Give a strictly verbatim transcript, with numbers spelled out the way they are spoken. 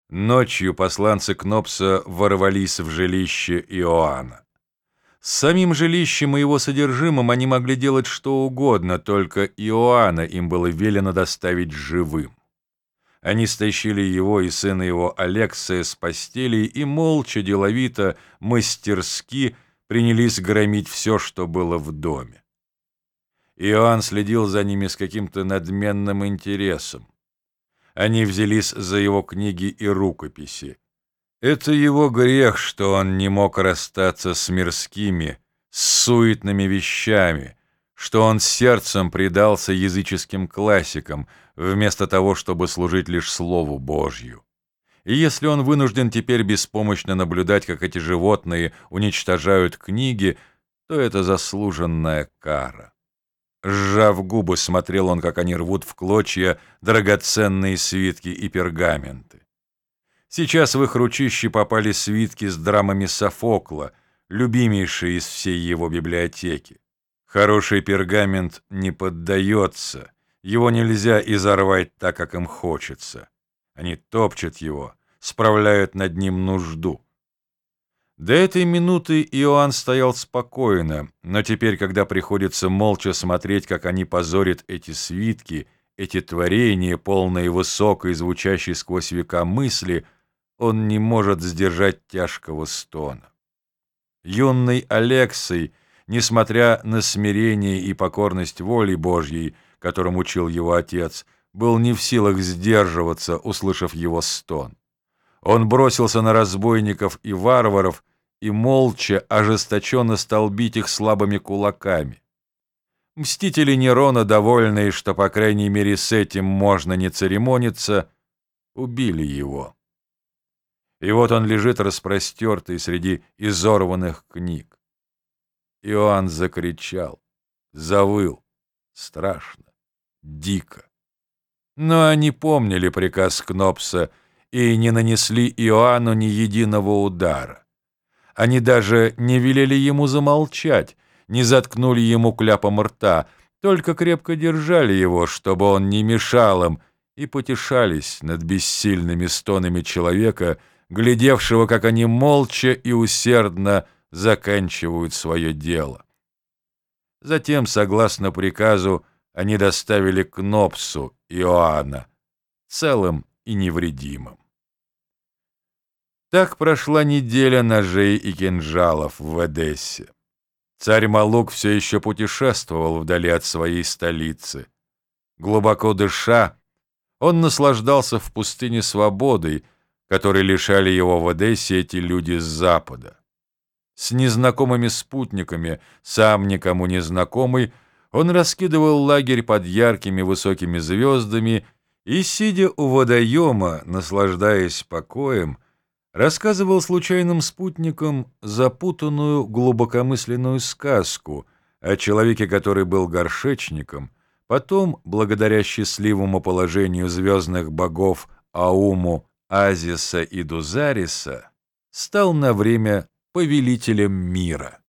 Ночью посланцы Кнопса ворвались в жилище Иоанна. С самим жилищем и его содержимым они могли делать что угодно, только Иоанна им было велено доставить живым. Они стащили его и сына его Алексия с постелей и молча, деловито, мастерски принялись громить все, что было в доме. Иоанн следил за ними с каким-то надменным интересом. Они взялись за его книги и рукописи. Это его грех, что он не мог расстаться с мирскими, с суетными вещами, что он сердцем предался языческим классикам, вместо того, чтобы служить лишь Слову Божью. И если он вынужден теперь беспомощно наблюдать, как эти животные уничтожают книги, то это заслуженная кара. Сжав губы, смотрел он, как они рвут в клочья драгоценные свитки и пергаменты. Сейчас в их ручище попали свитки с драмами Софокла, любимейшие из всей его библиотеки. Хороший пергамент не поддается, его нельзя изорвать так, как им хочется. Они топчут его, справляют над ним нужду. До этой минуты Иоанн стоял спокойно, но теперь, когда приходится молча смотреть, как они позорят эти свитки, эти творения, полные высокой, звучащей сквозь века мысли, он не может сдержать тяжкого стона. Юный Алексий, несмотря на смирение и покорность воли Божьей, которым учил его отец, был не в силах сдерживаться, услышав его стон. Он бросился на разбойников и варваров и молча, ожесточенно стал бить их слабыми кулаками. Мстители Нерона, довольные, что, по крайней мере, с этим можно не церемониться, убили его. И вот он лежит распростертый среди изорванных книг. Иоанн закричал, завыл, страшно, дико. Но они помнили приказ Кнопса и не нанесли Иоанну ни единого удара. Они даже не велели ему замолчать, не заткнули ему кляпом рта, только крепко держали его, чтобы он не мешал им, и потешались над бессильными стонами человека, глядевшего, как они молча и усердно заканчивают свое дело. Затем, согласно приказу, они доставили к Кнопсу Иоанна, целым и невредимым. Так прошла неделя ножей и кинжалов в Эдессе. Царь Малук все еще путешествовал вдали от своей столицы. Глубоко дыша, он наслаждался в пустыне свободой, которой лишали его в Эдессе эти люди с запада. С незнакомыми спутниками, сам никому не знакомый, он раскидывал лагерь под яркими высокими звездами и, сидя у водоема, наслаждаясь покоем, рассказывал случайным спутникам запутанную глубокомысленную сказку о человеке, который был горшечником, потом, благодаря счастливому положению звездных богов Ауму, Азиса и Дузариса, стал на время повелителем мира.